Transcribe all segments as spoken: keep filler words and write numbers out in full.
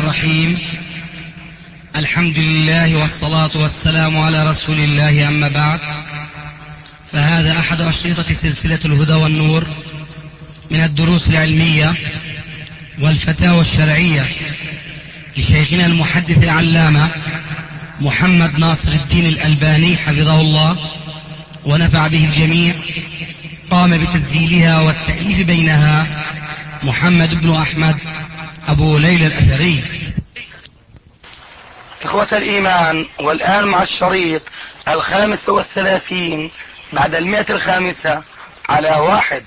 الرحيم. الحمد لله والصلاة والسلام على رسول الله، أما بعد، فهذا أحد أشرطة سلسلة الهدى والنور من الدروس العلمية والفتاوى الشرعية لشيخنا المحدث العلامة محمد ناصر الدين الألباني حفظه الله ونفع به الجميع. قام بتسجيلها والتأليف بينها محمد بن أحمد أبو ليلى الأثري. إخوة الإيمان، والآن مع الشريط الخامس والثلاثين بعد المئة الخامسة على واحد.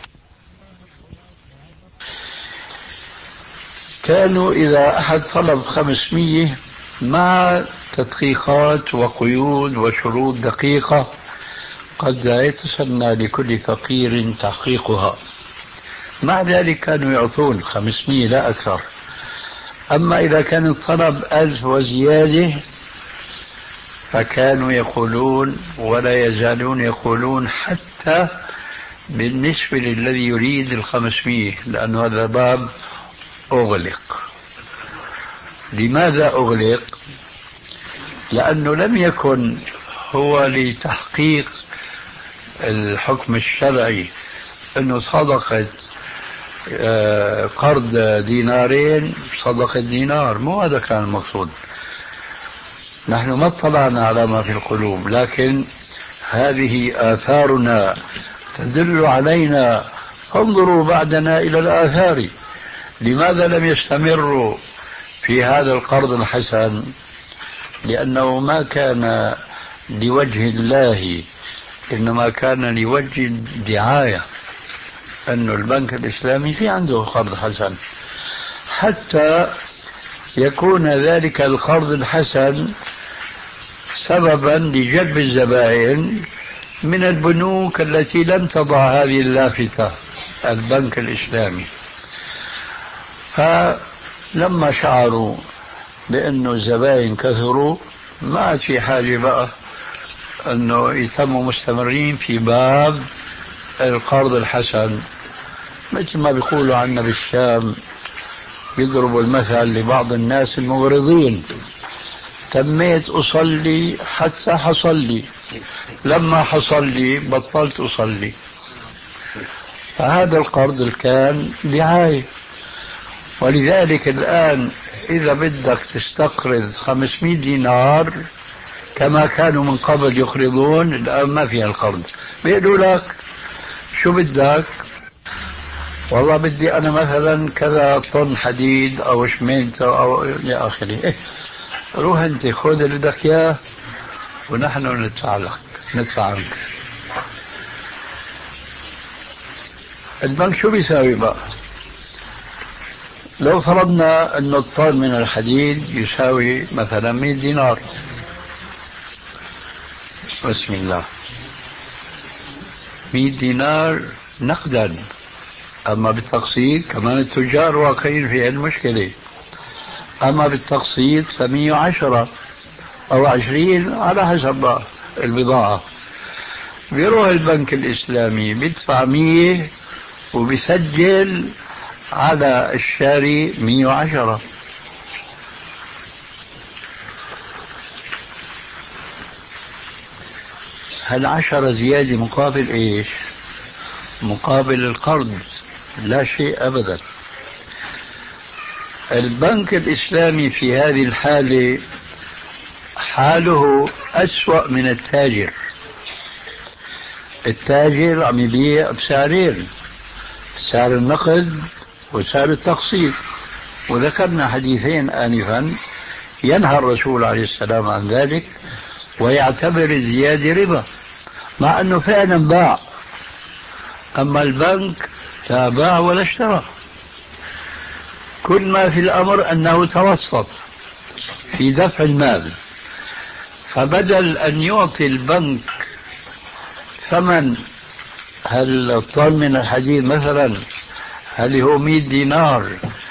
كانوا إذا أحد طلب خمسمية مع تدقيقات وقيود وشروط دقيقة قد لا يتسنى لكل فقير تحقيقها، مع ذلك كانوا يعطون خمسمية لا أكثر. أما إذا كان الطلب ألف وزيادة فكانوا يقولون ولا يزالون يقولون حتى بالنسبة للذي يريد الخمسمية، لأن هذا باب أغلق. لماذا أغلق؟ لأنه لم يكن هو لتحقيق الحكم الشرعي أنه صدقة قرض دينارين صدقة دينار، مو هذا كان المقصود. نحن ما اطلعنا على ما في القلوب، لكن هذه آثارنا تدل علينا. انظروا بعدنا إلى الآثار. لماذا لم يستمروا في هذا القرض الحسن؟ لأنه ما كان لوجه الله، إنما كان لوجه الدعاية، أن البنك الإسلامي في عنده قرض حسن، حتى يكون ذلك القرض الحسن سببا لجلب الزبائن من البنوك التي لم تضع هذه اللافتة، البنك الإسلامي. فلما شعروا بأنه الزبائن كثروا ما عاد في حاجة بقى أنه يتموا مستمرين في باب القرض الحسن. مثل ما بيقولوا عنا بالشام، بيضربوا المثل لبعض الناس المغرضين: تميت أصلي حتى حصل لي، لما حصل لي بطلت أصلي. فهذا القرض كان دعاية. ولذلك الآن إذا بدك تستقرض خمسمائة دينار كما كانوا من قبل يقرضون، الآن ما فيها القرض. بيقولوا لك شو بدك؟ والله بدي أنا مثلا كذا طن حديد أو شمينته أو إلى آخره. إيه، روح أنت خذ اللي بدك إياه ونحن ندفع لك، ندفع عنك. البنك شو بيساوي بقى؟ لو فرضنا أن الطن من الحديد يساوي مثلا مئة دينار، بسم الله، مئة دينار نقدا. أما بالتقسيط كمان التجار واقعين في المشكلة. أما بالتقسيط فمئة وعشرة أو عشرين على حسب البضاعة. بيروح البنك الإسلامي بيدفع مية وبيسجل على الشاري مئة وعشرة. هالعشرة زيادة مقابل إيش؟ مقابل القرض، لا شيء أبدا. البنك الإسلامي في هذه الحالة حاله أسوأ من التاجر. التاجر عم يبيع بسعرين: سعر النقد وسعر التقسيط. وذكرنا حديثين آنفا ينهى الرسول عليه السلام عن ذلك ويعتبر الزيادة ربا، مع أنه فعلا باع. أما البنك لا باع ولا اشترى، كل ما في الأمر أنه توسط في دفع المال. فبدل أن يعطي البنك ثمن هالطن من الحديد مثلا هل هو مئة دينار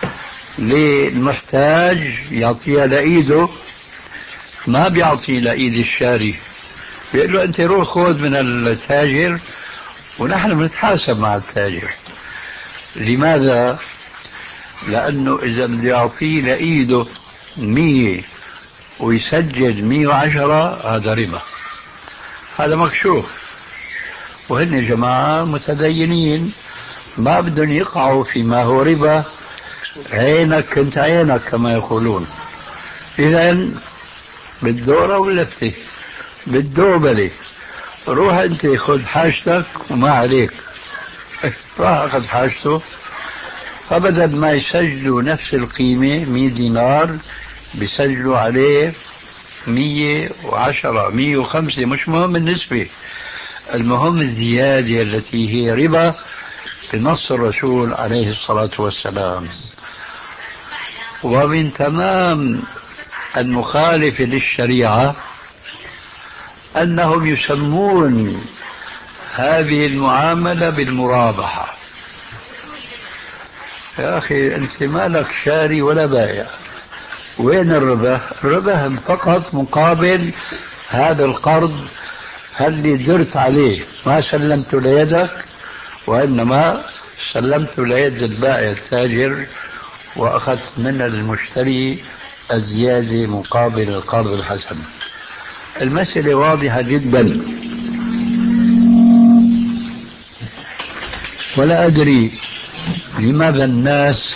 للمحتاج يعطيها لإيده، ما بيعطي لإيد الشاري. بيقول له أنت روح خذ من التاجر ونحن بنتحاسب مع التاجر. لماذا؟ لأنه إذا بده يعطيه لإيده مية ويسجل مية وعشرة هذا ربا، هذا مكشوف. وهن جماعة متدينين ما بدهم يقعوا فيما هو ربا، عينك كنت عينك كما يقولون. إذن بالدورة واللفتة بالدوبلة، روح أنت خذ حاجتك وما عليك. راح أخذ حاجته، فبدل ما يسجلوا نفس القيمة مية دينار بيسجلوا عليه مية وعشرة مية وخمسة، مش مهم النسبة، المهم الزيادة التي هي ربا بنص الرسول عليه الصلاة والسلام. ومن تمام المخالفة للشريعة أنهم يسمون هذه المعاملة بالمرابحة. يا أخي أنت مالك شاري ولا بائع، وين الربح؟ الربح فقط مقابل هذا القرض اللي درت عليه، ما سلمت ليدك وإنما سلمت ليد البائع التاجر وأخذت من المشتري الزيادة مقابل القرض الحسن. المسألة واضحة جدا، ولا أدري لماذا الناس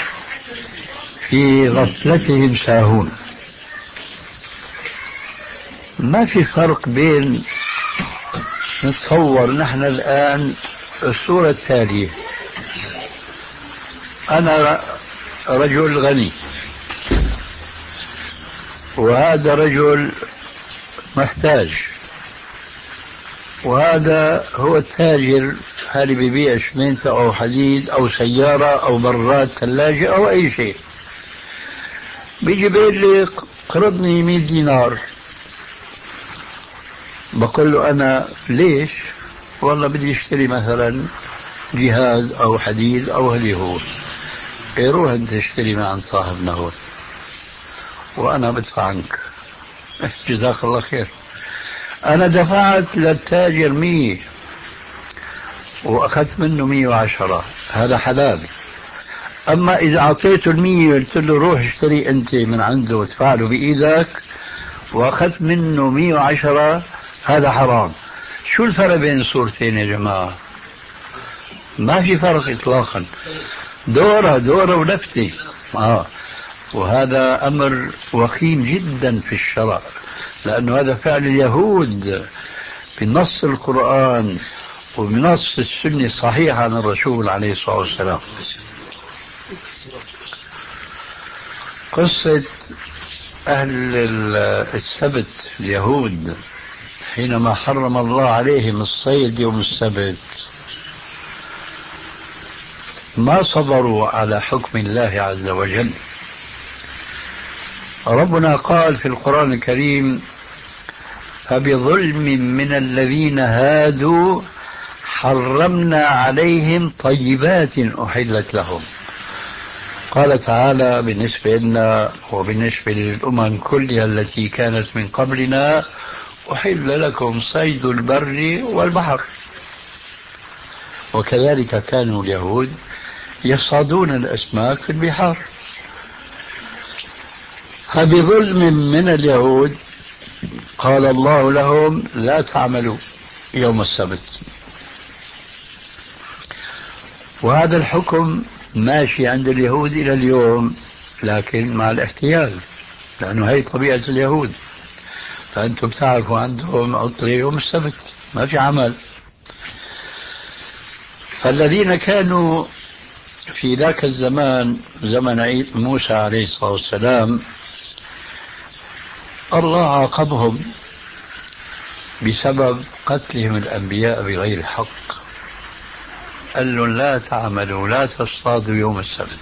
في غفلتهم ساهون. ما في فرق بين، نتصور نحن الآن الصورة التالية: أنا رجل غني وهذا رجل محتاج، وهذا هو التاجر هذا بيبيع شمينته أو حديد أو سيارة أو براد ثلاجة أو أي شيء. بيجي بيقول لي قرضني مية دينار، بقول له أنا ليش؟ والله بدي اشتري مثلا جهاز أو حديد أو هلي هو. إيه روح أنت اشتري من عند صاحبنا هون وأنا بدفع عنك، جزاك الله خير. أنا دفعت للتاجر مية وأخذت منه مية وعشرة، هذا حلال. أما إذا أعطيته المية قلت له روح اشتري أنت من عنده وادفع له بإيدك وأخذت منه مية وعشرة، هذا حرام. شو الفرق بين الصورتين يا جماعة؟ ما في فرق إطلاقا، دورة دورة ولفتة. آه. وهذا أمر وخيم جدا في الشرع، لأنه هذا فعل اليهود بنص القرآن وبنص السنة الصحيحة عن الرسول عليه الصلاة والسلام. قصة أهل السبت اليهود حينما حرم الله عليهم الصيد يوم السبت ما صبروا على حكم الله عز وجل. ربنا قال في القرآن الكريم: فبظلم من الذين هادوا حرمنا عليهم طيبات أحلت لهم. قال تعالى بالنسبة لنا وبالنسبة للأمم كلها التي كانت من قبلنا: أحل لكم صيد البر والبحر. وكذلك كانوا اليهود يصطادون الأسماك في البحار. فبظلم من اليهود قال الله لهم: لا تعملوا يوم السبت. وهذا الحكم ماشي عند اليهود إلى اليوم، لكن مع الاحتيال، لأنه هي طبيعة اليهود. فأنتم بتعرفوا عندهم عطلة يوم السبت، ما في عمل. فالذين كانوا في ذاك الزمان، زمن موسى عليه الصلاة والسلام، الله عاقبهم بسبب قتلهم الأنبياء بغير حق. قال لهم: لا تعملوا، لا تصطادوا يوم السبت.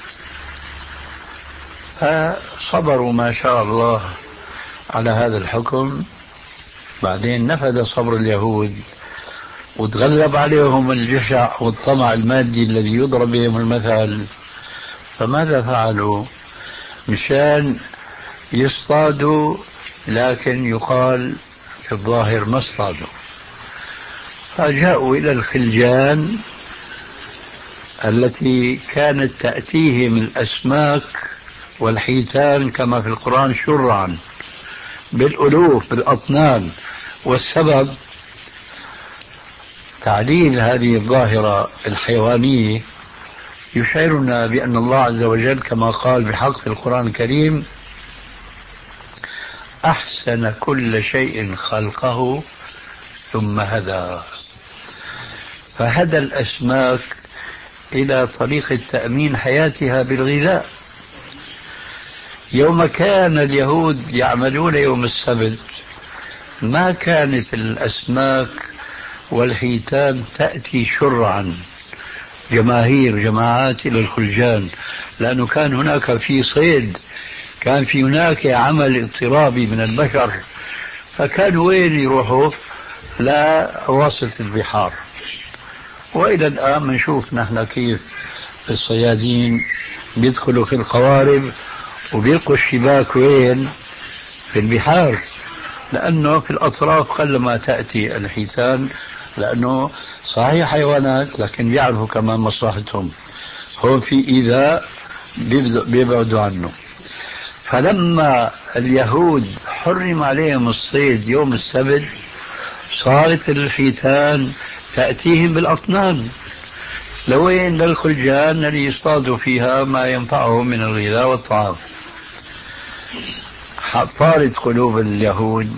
فصبروا ما شاء الله على هذا الحكم. بعدين نفذ صبر اليهود وتغلب عليهم الجشع والطمع المادي الذي يضرب بهم المثل. فماذا فعلوا؟ مشان يصطادوا، لكن يقال في الظاهر ما اصطادوا. فجاءوا إلى الخلجان التي كانت تأتيهم الأسماك والحيتان كما في القرآن شرعا بالألوف بالأطنان. والسبب تعليل هذه الظاهرة الحيوانية يشعرنا بأن الله عز وجل كما قال بحق في القرآن الكريم: أحسن كل شيء خلقه ثم هدى. فهدى الأسماك إلى طريقة تأمين حياتها بالغذاء. يوم كان اليهود يعملون يوم السبت ما كانت الأسماك والحيتان تأتي شرعا جماهير جماعات إلى الخلجان، لأنه كان هناك في صيد، كان في هناك عمل اضطرابي من البشر، فكانوا وين يروحوا؟ لا واسط البحار. وإلى الآن بنشوف نحن كيف الصيادين بيدخلوا في القوارب وبيلقوا الشباك وين؟ في البحار، لأنه في الأطراف قلما تأتي الحيتان، لأنه صحيح حيوانات لكن بيعرفوا كمان مصلحتهم، هو في إيذاء بيبعدوا عنه. فلما اليهود حرم عليهم الصيد يوم السبت صارت الحيتان تأتيهم بالأطنان لوين؟ للخلجان اللي يصطادوا فيها ما ينفعهم من الغذاء والطعام. طارت قلوب اليهود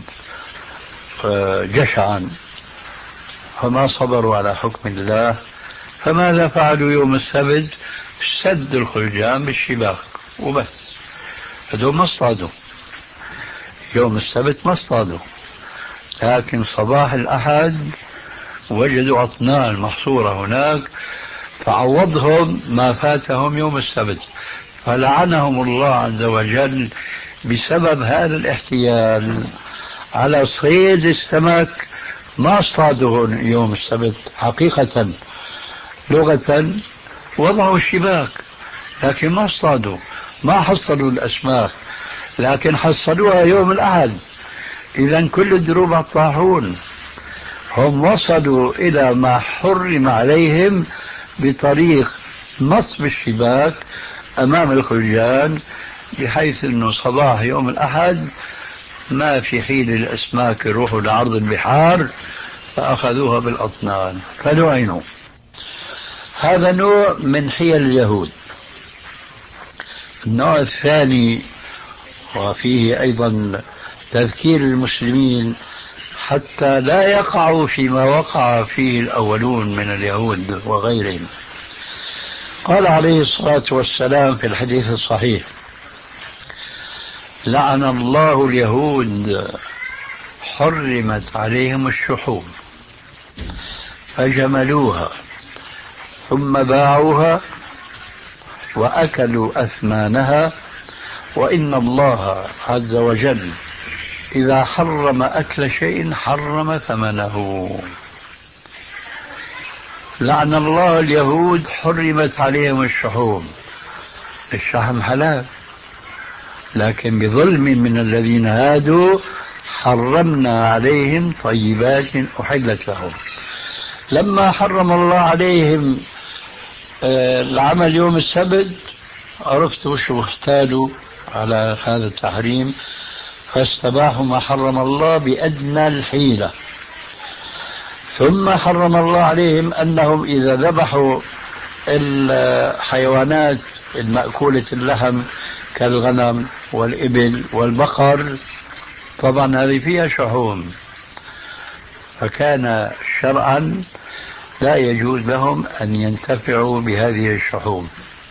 جشعا فما صبروا على حكم الله، فماذا فعلوا يوم السبت؟ سد الخلجان بالشباك وبس. هذول ما اصطادوا يوم السبت، ما اصطادوا، لكن صباح الأحد وجدوا أطنان محصورة هناك فعوضهم ما فاتهم يوم السبت، فلعنهم الله عز وجل بسبب هذا الاحتيال على صيد السمك. ما اصطادوا يوم السبت حقيقة، لغة وضعوا الشباك لكن ما اصطادوا، ما حصلوا الأسماك، لكن حصلوها يوم الأحد. إذن كل الدروب على الطاحون. هم وصلوا إلى ما حرم عليهم بطريق نصب الشباك أمام الخلجان، بحيث أنه صباح يوم الأحد ما في حيل الأسماك يروحوا لعرض البحار، فأخذوها بالأطنان فلعنوا. هذا نوع من حيل اليهود. النوع الثاني وفيه أيضا تذكير المسلمين حتى لا يقعوا فيما وقع فيه الأولون من اليهود وغيرهم. قال عليه الصلاة والسلام في الحديث الصحيح: لعن الله اليهود حرمت عليهم الشحوم فجملوها ثم باعوها وأكلوا أثمانها، وإن الله عز وجل إذا حرم أكل شيء حرم ثمنه. لعن الله اليهود حرمت عليهم الشحوم. الشحم حلال، لكن بظلم من الذين هادوا حرمنا عليهم طيبات أحلت لهم. لما حرم الله عليهم العمل يوم السبت عرفتوا شو احتالوا على هذا التحريم، فاستباحوا ما حرم الله بأدنى الحيلة. ثم حرم الله عليهم أنهم إذا ذبحوا الحيوانات المأكولة اللحم كالغنم والإبل والبقر، طبعا هذه فيها شحوم، فكان شرعا لا يجوز لهم أن ينتفعوا بهذه الشحوم.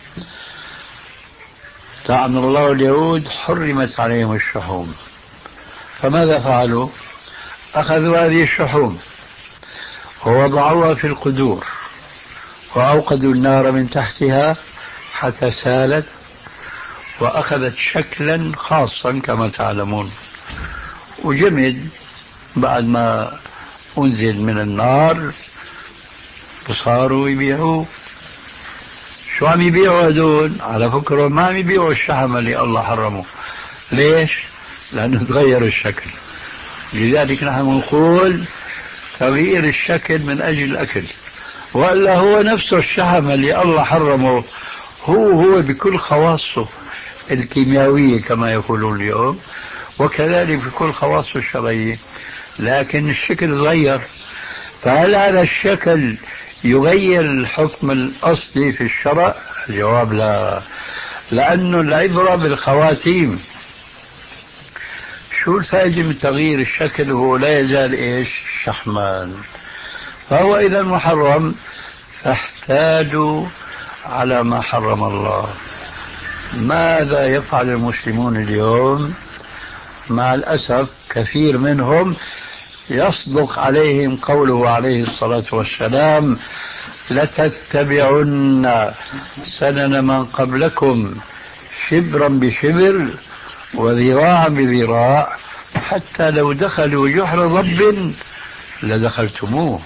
لعن الله اليهود حرمت عليهم الشحوم، فماذا فعلوا؟ أخذوا هذه الشحوم ووضعوها في القدور وأوقدوا النار من تحتها حتى سالت وأخذت شكلا خاصا كما تعلمون، وجمد بعد ما أنزل من النار وصاروا يبيعوه. شو عم يبيعوا هدول؟ على فكرة ما عم يبيعوا الشحم اللي الله حرمه. ليش؟ لأنه تغير الشكل. لذلك نحن نقول تغيير الشكل من أجل الأكل، ولا هو نفسه الشحم اللي الله حرمه هو هو بكل خواصه الكيميائية كما يقولون اليوم، وكذلك بكل خواصه الشرعية، لكن الشكل تغير. فهل هذا الشكل يغير الحكم الأصلي في الشرع؟ الجواب لا، لأنه العبرة بالخواتيم. شو الفائدة من تغيير الشكل وهو لا يزال إيش؟ شحمان. فهو إذا محرم، فاحتاجوا على ما حرم الله. ماذا يفعل المسلمون اليوم؟ مع الأسف كثير منهم يصدق عليهم قوله عليه الصلاة والسلام: لتتبعن سنن من قبلكم شبرا بشبر وذراعا بذراع حتى لو دخلوا جحر ضب لدخلتموه.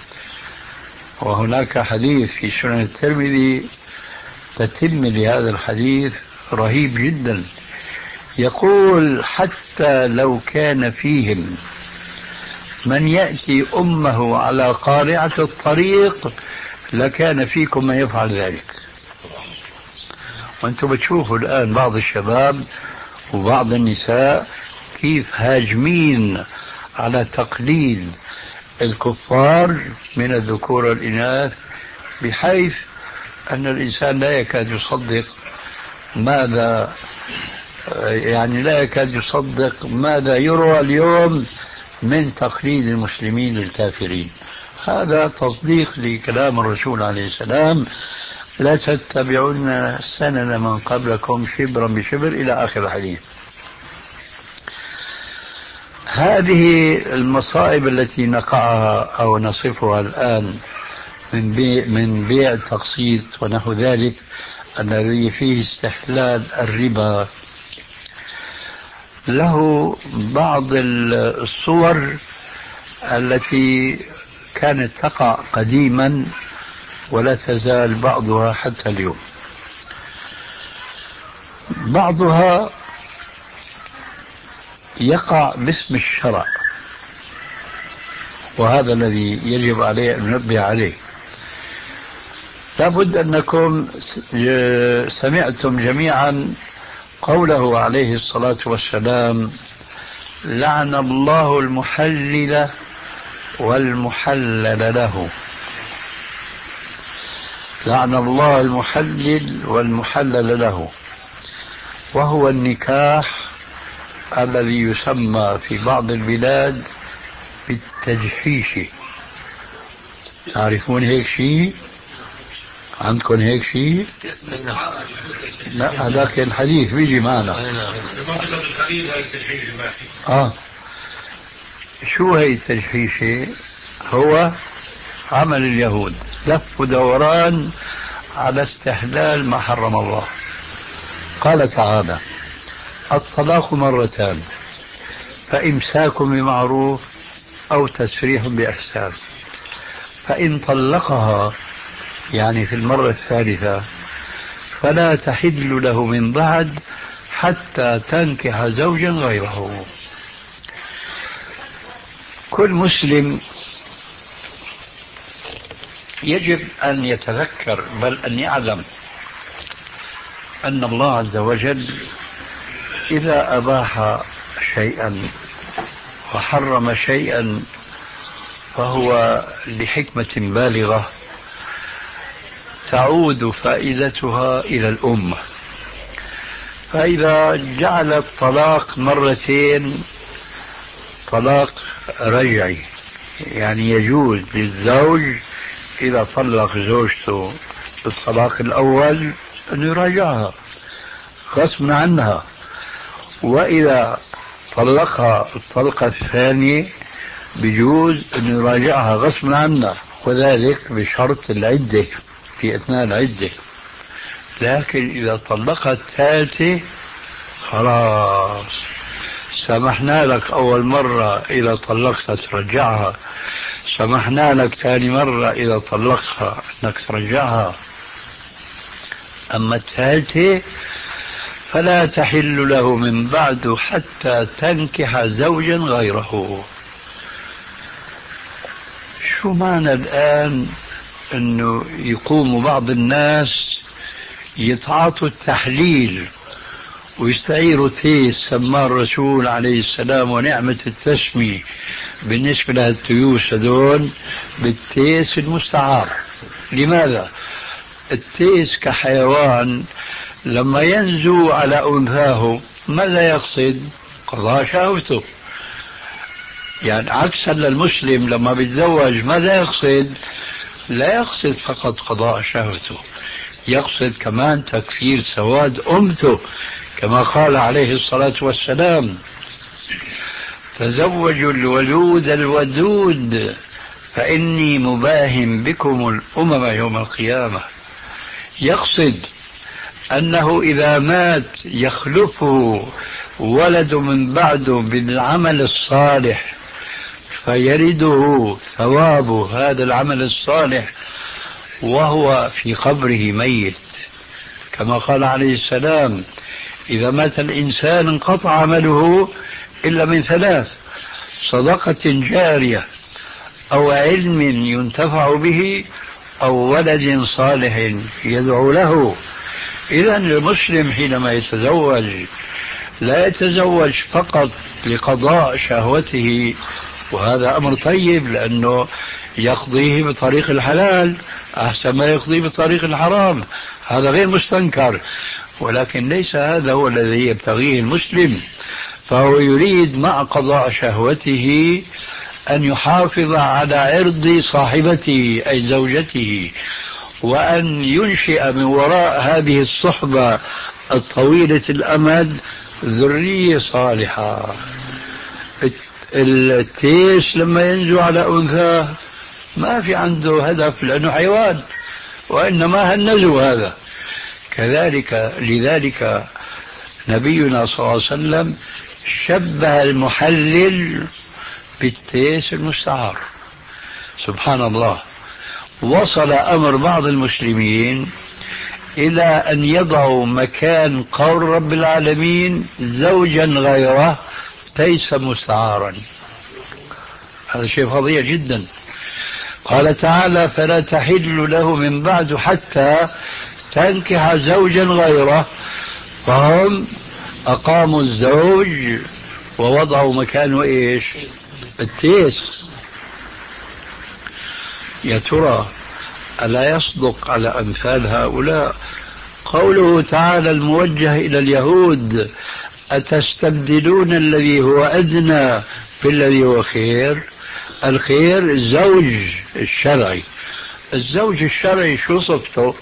وهناك حديث في سنن الترمذي تتم لهذا الحديث رهيب جدا، يقول: حتى لو كان فيهم من يأتي أمه على قارعة الطريق لكان فيكم من يفعل ذلك. وانتم بتشوفوا الآن بعض الشباب وبعض النساء كيف هاجمين على تقليد الكفار من الذكور والإناث، بحيث أن الإنسان لا يكاد يصدق ماذا يعني لا يكاد يصدق ماذا يروى اليوم من تقليد المسلمين للكافرين. هذا تصديق لكلام الرسول عليه السلام: لا تتبعون سنن من قبلكم شبرا بشبر إلى آخر الحديث. هذه المصائب التي نقعها أو نصفها الآن من بيع, من بيع التقسيط ونحو ذلك، الذي فيه استحلال الربا، له بعض الصور التي كانت تقع قديما ولا تزال بعضها حتى اليوم. بعضها يقع باسم الشرع، وهذا الذي يجب عليه أن ننبه عليه. لابد أنكم سمعتم جميعا قوله عليه الصلاة والسلام: لعن الله المحلل والمحلل له. لعن الله المحلل والمحلل له، وهو النكاح الذي يسمى في بعض البلاد بالتجحيش. تعرفون هيك شيء؟ عندكم هيك شيء؟ لا، هذاك الحديث بيجي معنا. آه. شو هي التجحيش؟ هو عمل اليهود، لف ودوران على استحلال ما حرم الله. قال تعالى: الطلاق مرتان فإمساك بمعروف أو تسريح بإحسان، فإن طلقها يعني في المرة الثالثة فلا تحل له من بعد حتى تنكح زوجا غيره. كل مسلم يجب أن يتذكر بل أن يعلم أن الله عز وجل إذا أباح شيئا وحرم شيئا فهو لحكمة بالغة تعود فائدتها إلى الأمة. فإذا جعل الطلاق مرتين طلاق رجعي، يعني يجوز للزوج إذا طلق زوجته بالطلاق الأول أن يراجعها غصب عنها، وإذا طلقها الطلقة الثانية بيجوز أن يراجعها غصب عنها، وذلك بشرط العدة في أثناء العدة. لكن إذا طلقها الثالثة خلاص سمحنا لك أول مرة إذا طلقتها ترجعها، سمحنا لك ثاني مرة إذا طلقها أنك ترجعها، أما الثالثة فلا تحل له من بعد حتى تنكح زوجا غيره. شو معنى الآن أنه يقوم بعض الناس يتعاطوا التحليل ويستعيروا تيس سماه الرسول عليه السلام ونعمة التسمية بالنسبة للتيوس هذول بالتيس المستعار. لماذا؟ التيس كحيوان لما ينزو على أنثاه ماذا يقصد؟ قضاء شهوته. يعني عكسا للمسلم لما بيتزوج ماذا يقصد؟ لا يقصد فقط قضاء شهوته، يقصد كمان تكفير سواد أمته، كما قال عليه الصلاة والسلام: تزوجوا الولود الودود فإني مباهم بكم الأمم يوم القيامة. يقصد أنه إذا مات يخلفه ولد من بعده بالعمل الصالح فيرده ثواب هذا العمل الصالح وهو في قبره ميت، كما قال عليه السلام: إذا مات الإنسان انقطع عمله إلا من ثلاث: صدقة جارية أو علم ينتفع به أو ولد صالح يدعو له. إذا المسلم حينما يتزوج لا يتزوج فقط لقضاء شهوته، وهذا أمر طيب لأنه يقضيه بطريق الحلال أحسن ما يقضيه بطريق الحرام، هذا غير مستنكر، ولكن ليس هذا هو الذي يبتغيه المسلم. فهو يريد مع قضاء شهوته أن يحافظ على عرض صاحبته أي زوجته، وأن ينشئ من وراء هذه الصحبة الطويلة الأمد ذرية صالحة. التيس لما ينزو على أنثاه ما في عنده هدف لأنه حيوان، وإنما النزو هذا كذلك. لذلك نبينا صلى الله عليه وسلم شبه المحلل بالتيس المستعار. سبحان الله، وصل أمر بعض المسلمين إلى أن يضعوا مكان قول رب العالمين زوجا غيره تيسا مستعارا. هذا شيء فظيع جدا. قال تعالى: فلا تحل له من بعد حتى تنكح زوجا غيره. فهم أقاموا الزوج ووضعوا مكانه إيش؟ التيس. يا ترى ألا يصدق على أمثال هؤلاء قوله تعالى الموجه إلى اليهود: أتستبدلون الذي هو أدنى بالذي هو خير؟ الخير الزوج الشرعي. الزوج الشرعي شو صفته؟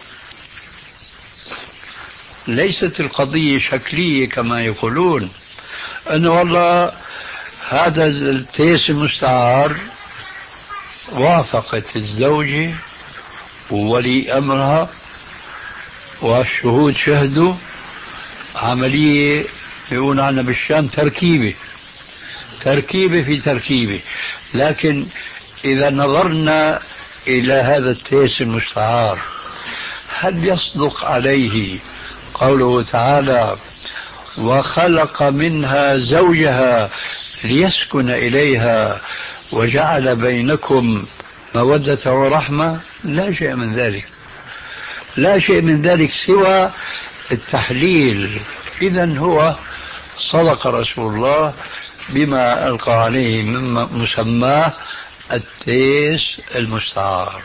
ليست القضية شكلية كما يقولون، أنه والله هذا التيس المستعار وافقت الزوجة وولي أمرها والشهود شهدوا، عملية يقول عنها بالشام تركيبة تركيبة في تركيبة. لكن إذا نظرنا إلى هذا التيس المستعار هل يصدق عليه قوله تعالى: وخلق منها زوجها ليسكن إليها وجعل بينكم مودة ورحمة؟ لا شيء من ذلك، لا شيء من ذلك سوى التحليل. إذن هو صدق رسول الله بما ألقى عليه من مسماه التيس المستعار.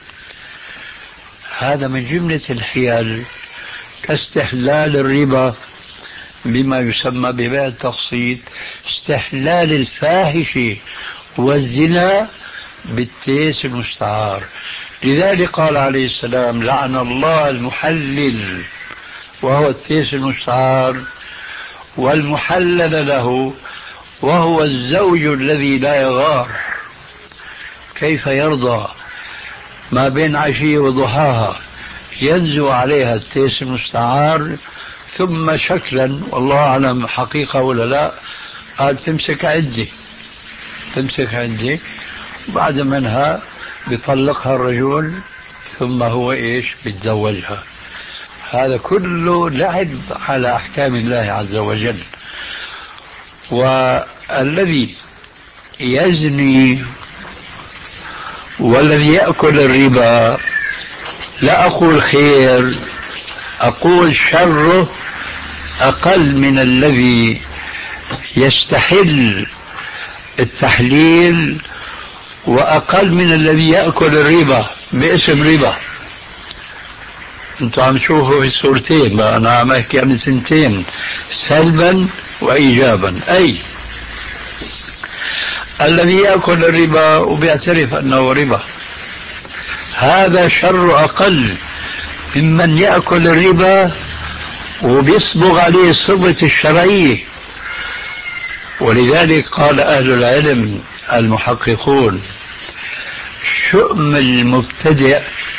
هذا من جملة الحيل كاستحلال الربا بما يسمى ببيع التقسيط، استحلال الفاحشة والزنا بالتيس المستعار. لذلك قال عليه السلام: لعن الله المحلل وهو التيس المستعار والمحلل له وهو الزوج الذي لا يغار. كيف يرضى ما بين عشية وضحاها ينزو عليها التيس المستعار ثم شكلا والله أعلم حقيقة ولا لا قال تمسك عدة تمسك عدة بعد منها بيطلقها الرجل ثم هو إيش بيتزوجها. هذا كله لعب على أحكام الله عز وجل. والذي يزني والذي يأكل الربا لا أقول خير، أقول شره أقل من الذي يستحل التحليل، وأقل من الذي يأكل الربا باسم ربا. أنتم عم تشوفوا في الصورتين، أنا عم أحكي عن سنتين، سلبا وإيجابا. أي الذي يأكل الربا وبيعترف أنه ربا، هذا شر أقل ممن يأكل الربا وبيصبغ عليه صبغة الشرعية. ولذلك قال أهل العلم المحققون: شؤم المبتدئ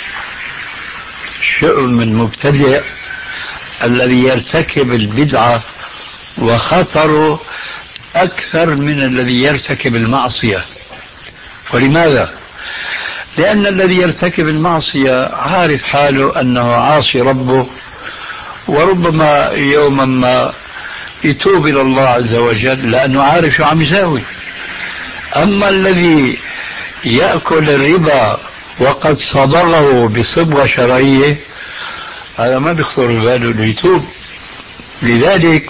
شؤم المبتدئ الذي يرتكب البدعة وخطره أكثر من الذي يرتكب المعصية. ولماذا؟ لأن الذي يرتكب المعصية عارف حاله أنه عاصي ربه، وربما يوما ما يتوب إلى الله عز وجل لأنه عارف شو عم يساوي. أما الذي يأكل الربا وقد صبغه بصبغة شرعية، هذا ما بيخطر باله أنه يتوب. لذلك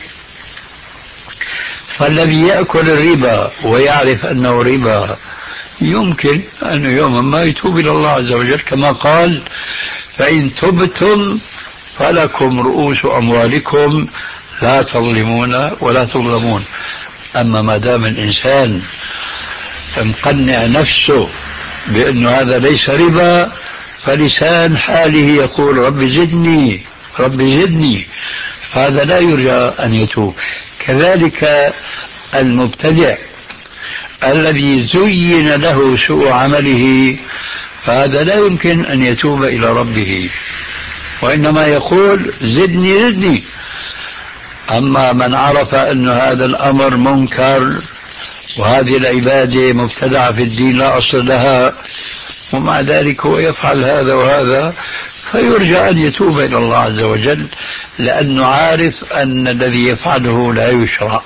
فالذي يأكل الربا ويعرف أنه ربا يمكن أنه يوما ما يتوب إلى الله عز وجل، كما قال: فإن تبتم فلكم رؤوس أموالكم لا تظلمون ولا تظلمون. أما ما دام الإنسان مقنع نفسه بأن هذا ليس ربا، فلسان حاله يقول: رب زدني رب زدني، هذا لا يرجى أن يتوب. كذلك المبتدع الذي زين له سوء عمله، فهذا لا يمكن أن يتوب إلى ربه، وإنما يقول: زدني زدني. أما من عرف أن هذا الأمر منكر وهذه العبادة مبتدعة في الدين لا أصل لها، ومع ذلك هو يفعل هذا وهذا، فيرجى أن يتوب إلى الله عز وجل، لأنه عارف أن الذي يفعله لا يشرع.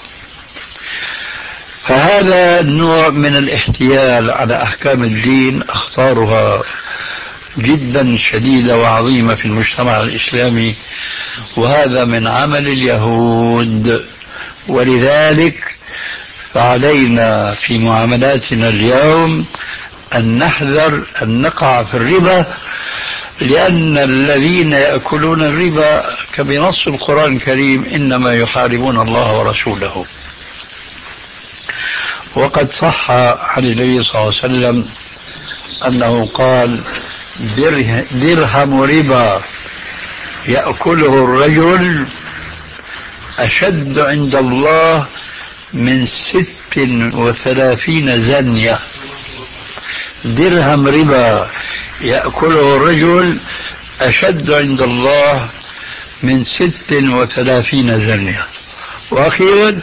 فهذا نوع من الاحتيال على أحكام الدين أخطارها جدا شديدة وعظيمة في المجتمع الإسلامي، وهذا من عمل اليهود. ولذلك فعلينا في معاملاتنا اليوم أن نحذر أن نقع في الربا، لأن الذين يأكلون الربا كبنص القرآن الكريم إنما يحاربون الله ورسوله. وقد صح عن النبي صلى الله عليه وسلم أنه قال: درهم ربا يأكله الرجل أشد عند الله من ست وثلاثين زنية. درهم ربا يأكله الرجل أشد عند الله من ست وثلاثين زنية. وأخيرا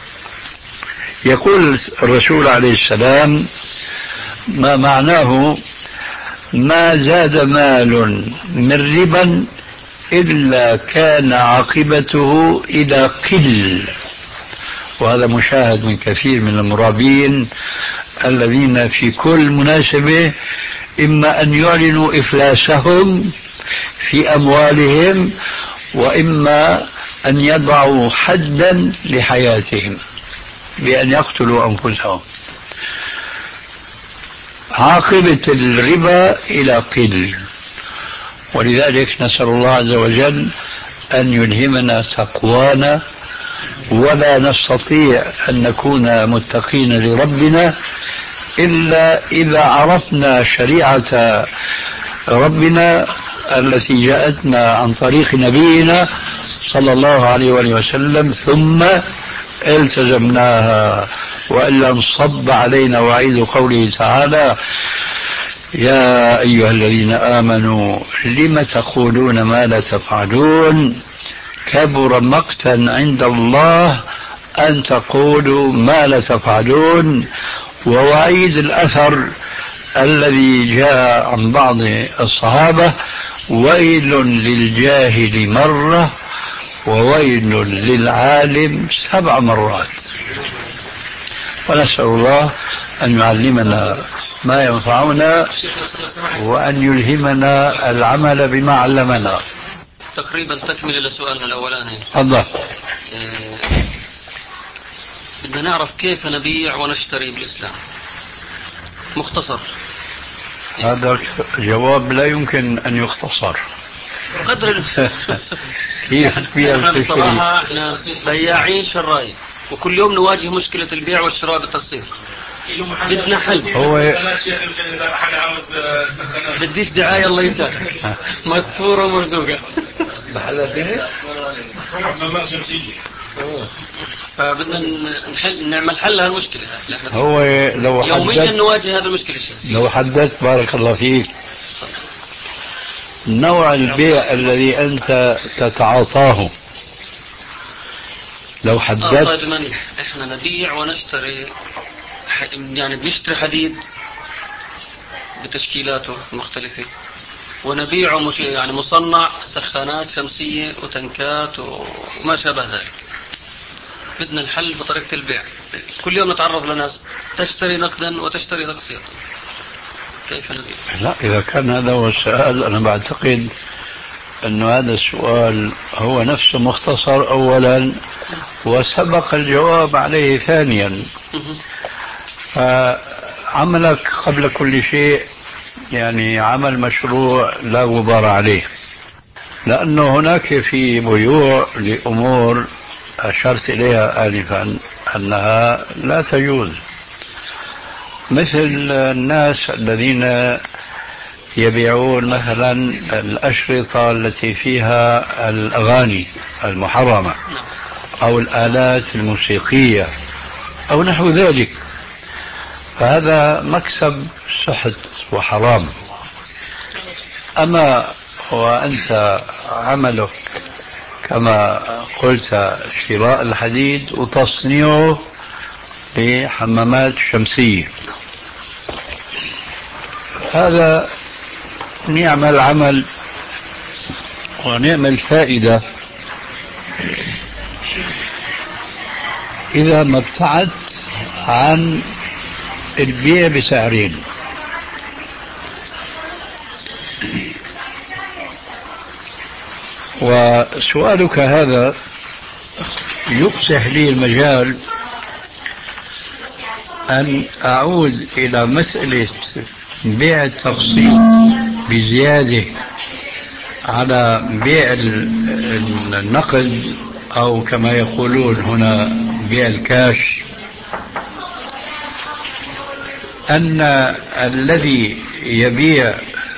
يقول الرسول عليه السلام ما معناه: ما زاد مال من ربا إلا كان عاقبته إلى قل. وهذا مشاهد من كثير من المرابين الذين في كل مناسبة إما أن يعلنوا إفلاسهم في أموالهم، وإما أن يضعوا حدا لحياتهم بأن يقتلوا أنفسهم. عاقبة الربا إلى قل. ولذلك نسأل الله عز وجل أن يلهمنا تقوانا، ولا نستطيع أن نكون متقين لربنا إلا إذا عرفنا شريعة ربنا التي جاءتنا عن طريق نبينا صلى الله عليه وآله وسلم، ثم التزمناها، وإلا انصب علينا وعيد قوله تعالى: يا أيها الذين آمنوا لم تقولون ما لا تفعلون كبر مقتا عند الله أن تقولوا ما لا تفعلون. ووعيد الأثر الذي جاء عن بعض الصحابة: ويل للجاهل مرة وويل للعالم سبع مرات. ونسأل الله أن يعلمنا ما ينفعنا وأن يلهمنا العمل بما علمنا. تقريبا تكمل لسؤالنا الأولاني. الله. إيه بدنا نعرف كيف نبيع ونشتري بالإسلام، مختصر. هذا جواب لا يمكن أن يختصر. قدر كيف فيها بصراحة احنا بياعين شرايين وكل يوم نواجه مشكلة البيع والشراء بالتقسيط. بدنا حل. هو بديش دعاية الله يسعدك. مستورة ومرزوقة. محل فيه فبدنا نحل نعمل حل لهالمشكلة. هو لو يوميا نواجه هذه المشكلة. لو حددت بارك الله فيك نوع البيع الذي أنت تتعاطاه، لو حددت. آه طيب منيح. احنا نبيع ونشتري، يعني بنشتري حديد بتشكيلاته المختلفة ونبيعه مش يعني مصنع، سخانات شمسية وتنكات وما شابه ذلك. بدنا الحل بطريقة البيع. كل يوم نتعرض لناس تشتري نقدا وتشتري تقسيطا، كيف نبيع؟ لا، إذا كان هذا هو السؤال أنا بعتقد أن هذا السؤال هو نفسه مختصر أولا وسبق الجواب عليه ثانيا. فعملك قبل كل شيء يعني عمل مشروع لا غبار عليه، لأنه هناك في بيوع لأمور أشرت إليها آنفا أنها لا تجوز، مثل الناس الذين يبيعون مثلا الأشرطة التي فيها الأغاني المحرمة أو الآلات الموسيقية أو نحو ذلك، فهذا مكسب سحت وحرام. أما وأنت عملك كما قلت شراء الحديد وتصنيعه لحمامات شمسية، هذا نعم العمل ونعم الفائدة إذا ما ابتعدت عن البيع بسعرين. وسؤالك هذا يفسح لي المجال أن أعود إلى مسألة بيع التقسيط بزيادة على بيع النقد أو كما يقولون هنا بيع الكاش، أن الذي يبيع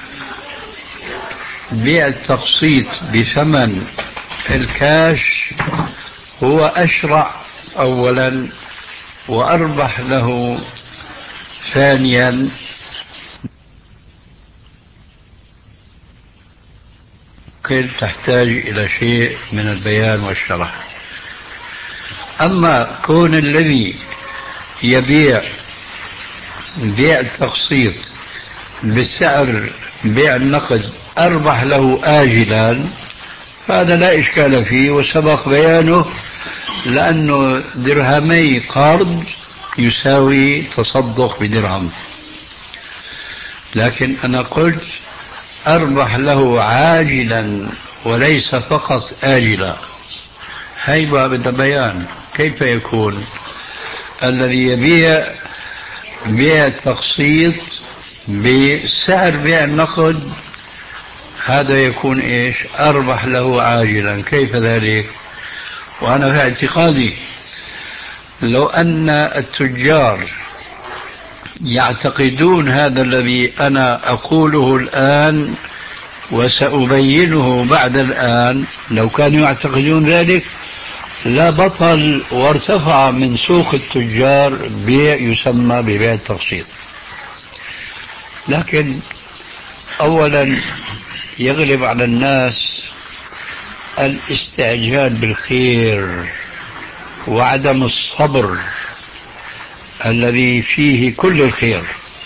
بيع التقسيط بثمن الكاش هو أشرع أولا وأربح له ثانيا، كل تحتاج إلى شيء من البيان والشرح. أما كون الذي يبيع بيع التقسيط بالسعر بيع النقد أربح له آجلا، فهذا لا إشكال فيه وسبق بيانه، لأنه درهمي قرض يساوي تصدق بدرهم. لكن أنا قلت أربح له عاجلا وليس فقط آجلا، هيبة بدأ بيان. كيف يكون الذي يبيع بيع التقسيط بسعر بيع النقد هذا يكون إيش؟ أربح له عاجلا، كيف ذلك؟ وأنا في اعتقادي لو أن التجار يعتقدون هذا الذي أنا أقوله الآن وسأبينه بعد الآن، لو كانوا يعتقدون ذلك لا بطل وارتفع من سوق التجار بيع يسمى ببيع التقسيط. لكن أولا يغلب على الناس الاستعجال بالخير وعدم الصبر الذي فيه كل الخير.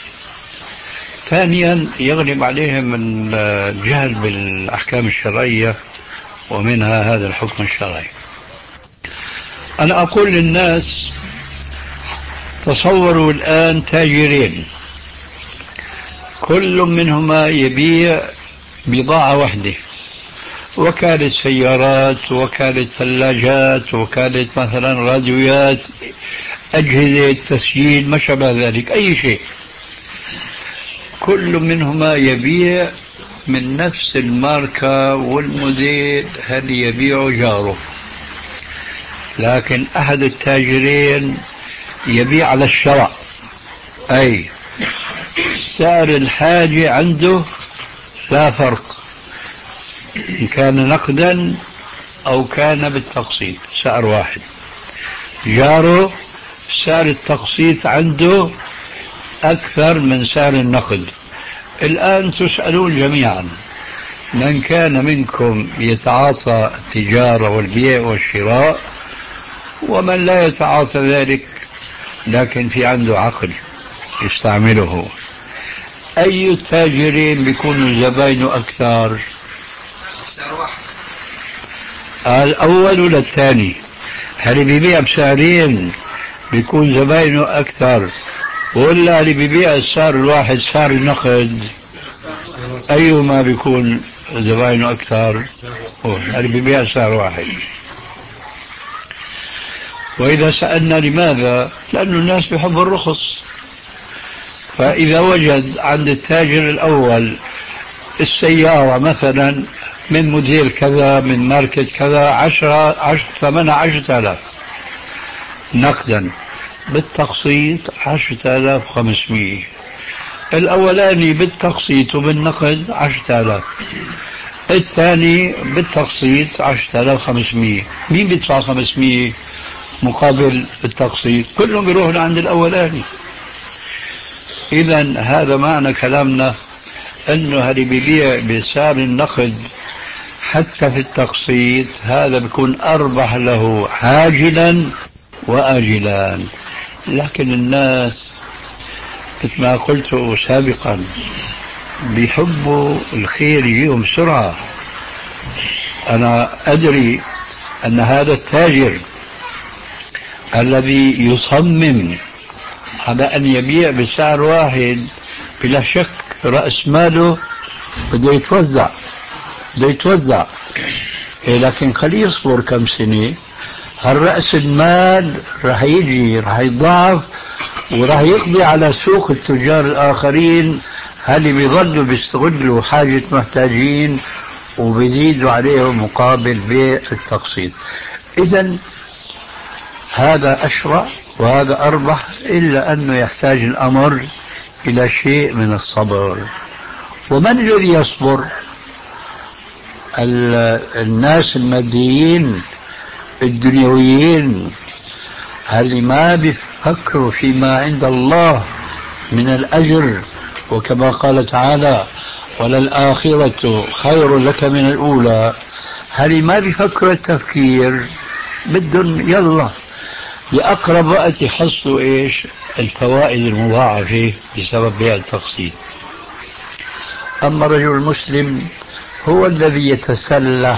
ثانيا يغلب عليهم الجهل بالأحكام الشرعية ومنها هذا الحكم الشرعي. أنا أقول للناس تصوروا الآن تاجرين كل منهما يبيع بضاعة واحدة، وكالة سيارات، وكالة ثلاجات، وكالة مثلا راديوات، أجهزة تسجيل، ما شابه ذلك، أي شيء. كل منهما يبيع من نفس الماركة والموديل هل يبيع جاره، لكن أحد التاجرين يبيع على الشراء، أي سعر الحاجة عنده لا فرق إن كان نقدا أو كان بالتقسيط، سعر واحد. جاره سعر التقسيط عنده أكثر من سعر النقد. الآن تسألون جميعا، من كان منكم يتعاطى التجارة والبيع والشراء، ومن لا يتعاطى ذلك لكن في عنده عقل يستعمله، أي التاجرين بيكونوا زباينه أكثر؟ سعر واحد. الأول ولا الثاني؟ هل بيبيع بسعرين بيكون زباينه أكثر، ولا اللي بيبيع السعر الواحد سعر النقد أيهما بيكون زباينه أكثر؟ اللي بيبيع سعر واحد. وإذا سألنا لماذا؟ لأن الناس بيحبوا الرخص، فإذا وجد عند التاجر الأول السيارة مثلا من موديل كذا من ماركة كذا عشرة عشر ثمنها عشرة آلاف نقدا، بالتقسيط عشرة آلاف وخمسمائة، الأولاني بالتقسيط وبالنقد عشرة آلاف، الثاني بالتقسيط عشرة آلاف وخمسمائة، مين بيدفع خمسمائة مقابل التقسيط؟ كلهم بيروحوا عند الأولاني. إذا هذا معنى كلامنا، أنه اللي بيبيع بسعر النقد حتى في التقسيط هذا بيكون أربح له عاجلا وآجلا. لكن الناس مثل ما قلت سابقا بيحبوا الخير يجيهم بسرعة. أنا أدري أن هذا التاجر الذي يصمم على أن يبيع بسعر واحد بلا شك رأس ماله بده يتوزع بده يتوزع إيه، لكن خليه يصبر كم سنة، هالرأس المال راح يجي، راح يتضاعف، وراح يقضي على سوق التجار الآخرين اللي بيظلوا بيستغلوا حاجة محتاجين وبيزيدوا عليهم مقابل بيع التقسيط. إذن هذا أشرع وهذا أربح، إلا أنه يحتاج الأمر إلى شيء من الصبر. ومن الذي يصبر؟ الناس الماديين الدنيويين اللي ما بيفكروا فيما عند الله من الأجر، وكما قال تعالى وللآخرة خير لك من الأولى، اللي ما بيفكروا التفكير بدهم يلا لأقرب وقت يحصلوا إيش؟ الفوائد المضاعفة بسبب بيع التقسيط. أما الرجل المسلم هو الذي يتسلى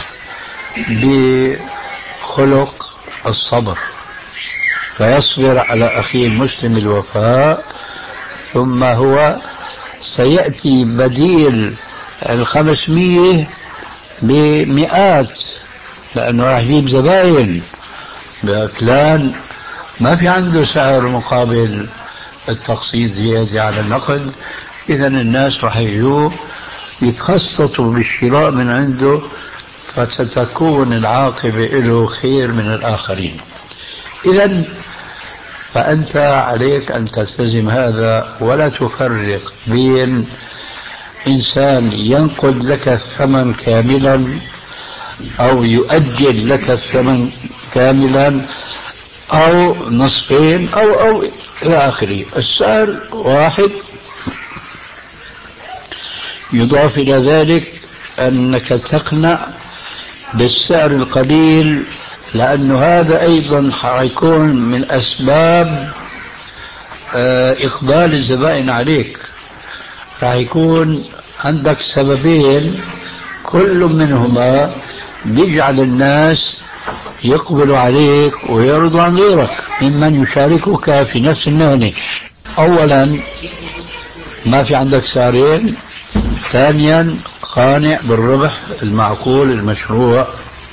بخلق الصبر، فيصبر على أخيه المسلم الوفاء، ثم هو سيأتي بديل الخمسمية بمئات، لأنه راح يجيب زباين بفلان ما في عنده سعر مقابل التقسيط زيادة على النقد. إذا الناس راح يجوا يتخصصوا بالشراء من عنده، فستكون العاقبة له خير من الآخرين. إذا فأنت عليك أن تلتزم هذا، ولا تفرق بين إنسان ينقد لك الثمن كاملا أو يؤجل لك الثمن كاملا أو نصفين أو أو إلى آخره. السعر واحد، يضاف إلى ذلك أنك تقنع بالسعر القليل، لأنه هذا أيضا حيكون من أسباب إقبال الزبائن عليك. راح يكون عندك سببين، كل منهما بيجعل الناس يقبلوا عليك ويرضوا عن غيرك ممن يشاركك في نفس المهنة. أولا ما في عندك سعرين. ثانيا قانع بالربح المعقول المشروع.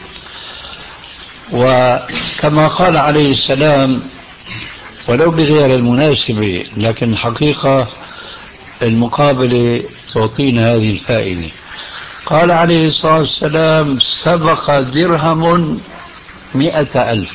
وكما قال عليه السلام ولو بغير المناسبة، لكن الحقيقة المقابلة تعطينا هذه الفائدة. قال عليه الصلاة والسلام سبق درهم مئة ألف.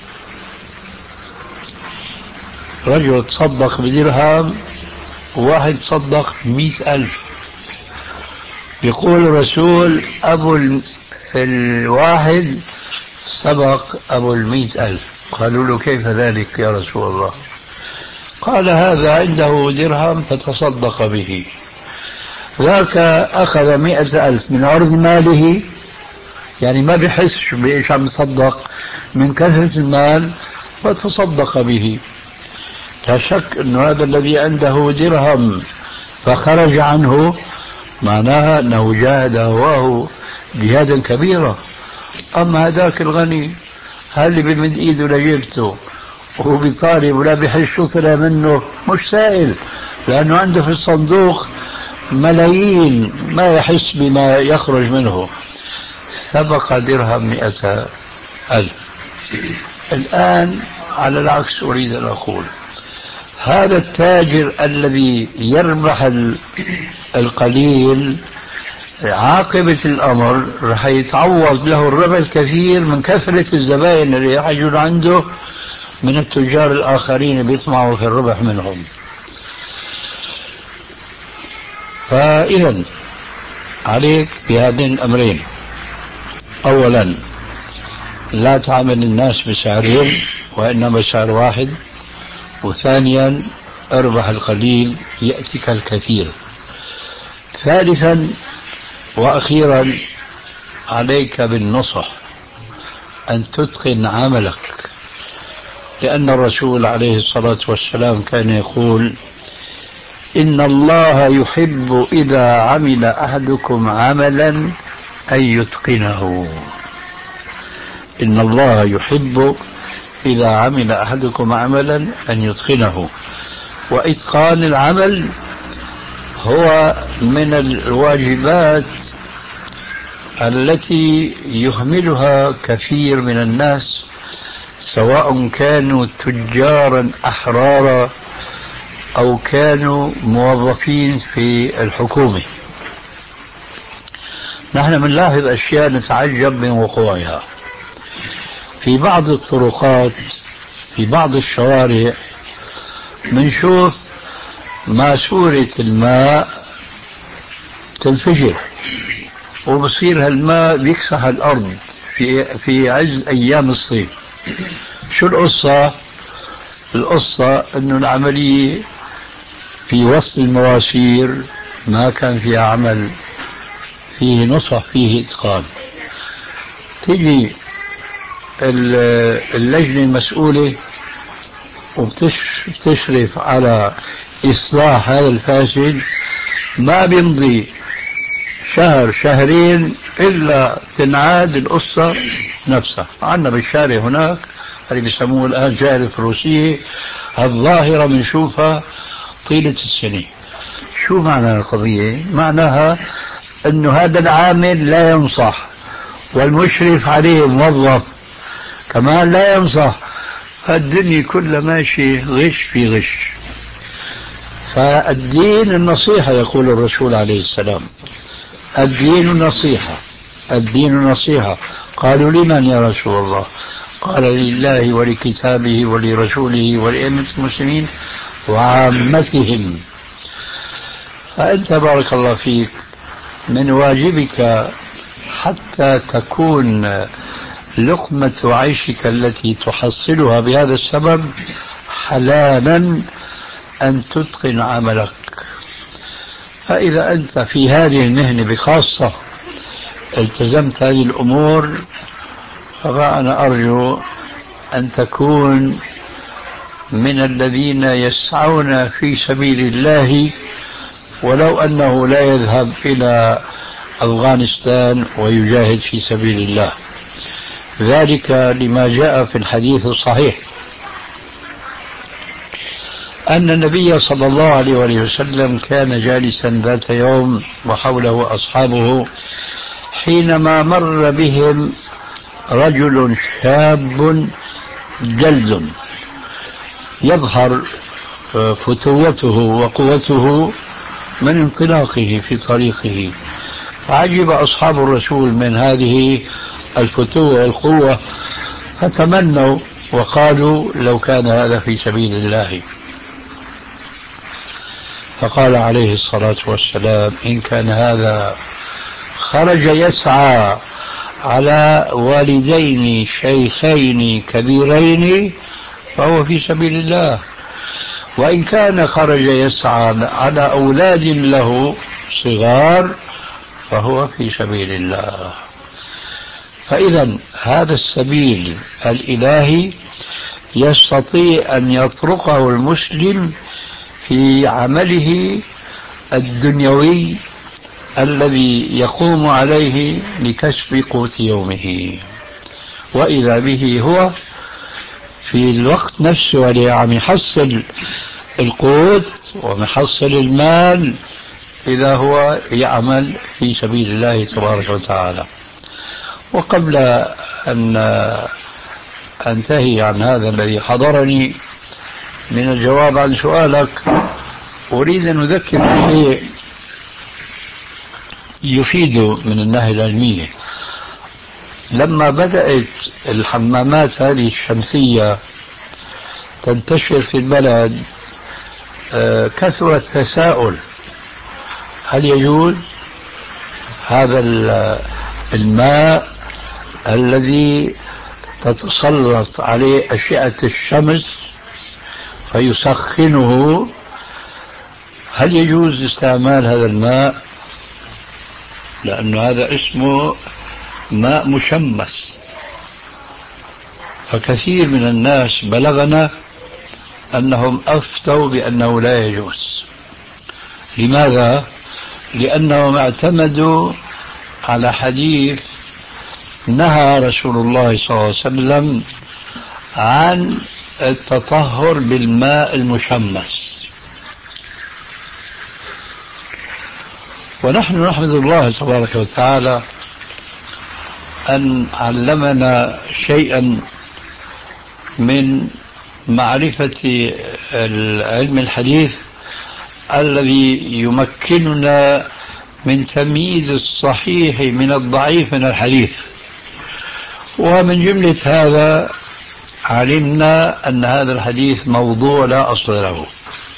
رجل تصدق بدرهم، واحد صدق مئة ألف. يقول الرسول أبو الواحد سبق أبو المئة ألف. قالوا له كيف ذلك يا رسول الله؟ قال هذا عنده درهم فتصدق به، ذاك أخذ مئة ألف من عرض ماله، يعني ما بيحس بإيش عم يصدق من كثرة المال فتصدق به. لا شك أن هذا الذي عنده درهم فخرج عنه معناها أنه جاهد هواه جهادا كبيرا. أما هذاك الغني هل بمد إيده لجيبته وهو بيطالب ولا بيحس شو طلع منه؟ مش سائل، لأنه عنده في الصندوق ملايين ما يحس بما يخرج منه. سبق درهم مئة ألف. الآن على العكس أريد أن أقول هذا التاجر الذي يربح القليل عاقبة الأمر رح يتعوض له الربح الكثير من كثرة الزبائن اللي يحجون عنده من التجار الآخرين بيطمعوا في الربح منهم. فإذا عليك بهذين الأمرين: أولا لا تعامل الناس بسعرين وإنما سعر واحد، وثانيا اربح القليل يأتيك الكثير. ثالثا وأخيرا عليك بالنصح أن تتقن عملك، لأن الرسول عليه الصلاة والسلام كان يقول إن الله يحب إذا عمل أحدكم عملا أن يتقنه. إن الله يحب إذا عمل أحدكم عملا أن يتقنه. وإتقان العمل هو من الواجبات التي يهملها كثير من الناس، سواء كانوا تجارا أحرارا أو كانوا موظفين في الحكومة. نحن بنلاحظ أشياء نتعجب من وقوعها. في بعض الطرقات في بعض الشوارع بنشوف ماسورة الماء تنفجر وبصير هالماء بيكسح الأرض في في عز أيام الصيف. شو القصة؟ القصة إنه العملية في وسط المواسير ما كان فيها عمل فيه نصح فيه إتقان. تيجي اللجنة المسؤولة وبتشرف على إصلاح هذا الفاسد، ما بيمضي شهر شهرين إلا تنعاد القصة نفسها. عندنا بالشارع هناك اللي بيسموه الآن جائر الفروسية، الظاهرة بنشوفها طيلة السنة. شو معنى القضية؟ معناها أنه هذا العامل لا ينصح، والمشرف عليه موظف كمان لا ينصح. الدنيا كلها ماشي غش في غش. فالدين النصيحة يقول الرسول عليه السلام. الدين النصيحة، الدين النصيحة. قالوا لمن يا رسول الله؟ قال لله ولكتابه ولرسوله ولأئمة المسلمين وعامتهم. فأنت بارك الله فيك من واجبك حتى تكون لقمة عيشك التي تحصلها بهذا السبب حلالا أن تتقن عملك. فإذا أنت في هذه المهنة بخاصة التزمت هذه الأمور، فأنا أرجو أن تكون من الذين يسعون في سبيل الله، ولو أنه لا يذهب إلى أفغانستان ويجاهد في سبيل الله. ذلك لما جاء في الحديث الصحيح أن النبي صلى الله عليه وآله وسلم كان جالسا ذات يوم وحوله أصحابه حينما مر بهم رجل شاب جلد يظهر فتوته وقوته من انطلاقه في طريقه، فعجب أصحاب الرسول من هذه الفتوة والقوة، فتمنوا وقالوا لو كان هذا في سبيل الله. فقال عليه الصلاة والسلام إن كان هذا خرج يسعى على والدين شيخين كبيرين فهو في سبيل الله، وإن كان خرج يسعى على أولاد له صغار فهو في سبيل الله. فإذا هذا السبيل الإلهي يستطيع أن يطرقه المسلم في عمله الدنيوي الذي يقوم عليه لكسب قوت يومه، وإذا به هو في الوقت نفسه اللي عم يحصل القوت ومحصل المال إذا هو يعمل في سبيل الله تبارك وتعالى. وقبل أن أنتهي عن هذا الذي حضرني من الجواب عن سؤالك، أريد أن أذكر بشيء يفيد من الناحية العلمية. لما بدأت الحمامات هذه الشمسية تنتشر في البلد كثر التساؤل هل يجوز هذا الماء الذي تتسلط عليه أشعة الشمس فيسخنه، هل يجوز استعمال هذا الماء؟ لأن هذا اسمه ماء مشمس. فكثير من الناس بلغنا أنهم أفتوا بأنه لا يجوز. لماذا؟ لأنهم اعتمدوا على حديث نهى رسول الله صلى الله عليه وسلم عن التطهر بالماء المشمس. ونحن نحمد الله تبارك وتعالى أن علمنا شيئا من معرفة العلم الحديث الذي يمكننا من تمييز الصحيح من الضعيف من الحديث. ومن جملة هذا علمنا أن هذا الحديث موضوع لا أصل له،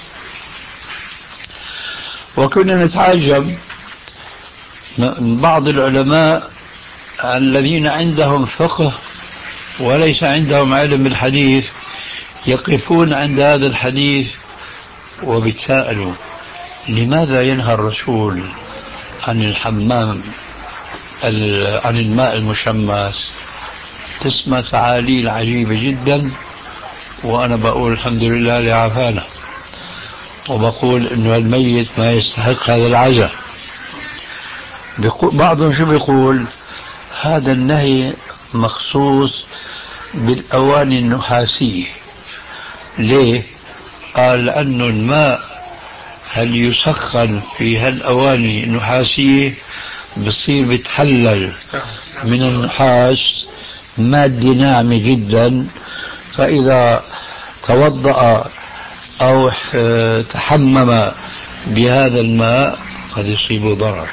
وكنا نتعجب من بعض العلماء الذين عندهم فقه وليس عندهم علم بالحديث يقفون عند هذا الحديث وبيتساءلوا لماذا ينهى الرسول عن الحمام عن الماء المشمس. تسمى تعاليل عجيبة جدا، وأنا بقول الحمد لله لعافانا، وبقول إنه الميت ما يستحق هذا العزاء. بعضهم شو بيقول؟ هذا النهي مخصوص بالأواني النحاسية. ليه؟ قال لأنه الماء هل يسخن في هالأواني النحاسية بصير بتحلل من النحاس مادة ناعمة جدا، فإذا توضأ أو تحمم بهذا الماء قد يصيبه ضرر،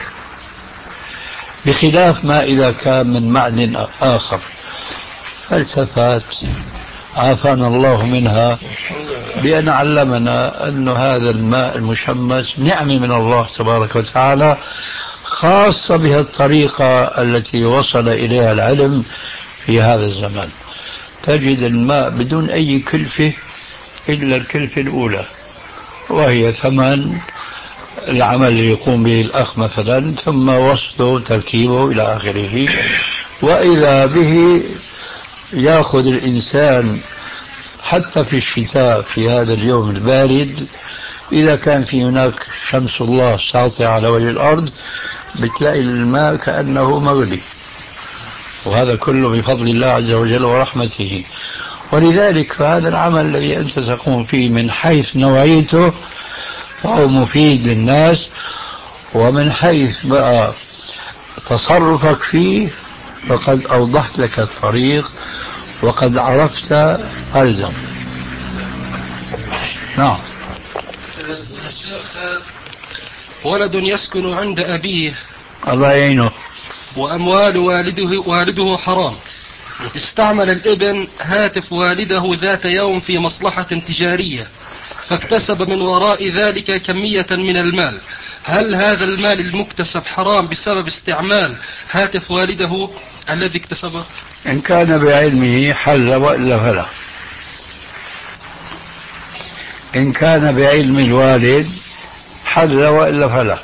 بخلاف ما إذا كان من معدن آخر. فلسفات عافانا الله منها بأن علمنا أن هذا الماء المشمس نعمة من الله تبارك وتعالى، خاصة بها الطريقة التي وصل إليها العلم في هذا الزمان. تجد الماء بدون أي كلفة إلا الكلفة الأولى، وهي ثمن العمل اللي يقوم به الأخ مثلا، ثم وصله تركيبه إلى آخره. وإذا به يأخذ الإنسان حتى في الشتاء في هذا اليوم البارد، إذا كان في هناك شمس الله ساطعة على وجه الأرض بتلاقي الماء كأنه مغلي، وهذا كله بفضل الله عز وجل ورحمته. ولذلك فهذا العمل الذي أنت تقوم فيه من حيث نوعيته فهو مفيد للناس، ومن حيث بقى تصرفك فيه فقد أوضحت لك الطريق وقد عرفت فالزم. نعم. ولد يسكن عند أبيه الله يعينه. وأموال والده والده حرام. استعمل الابن هاتف والده ذات يوم في مصلحة تجارية، فاكتسب من وراء ذلك كمية من المال. هل هذا المال المكتسب حرام بسبب استعمال هاتف والده الذي اكتسبه؟ إن كان بعلمه حل وإلا فلا. إن كان بعلم الوالد حل وإلا فلا.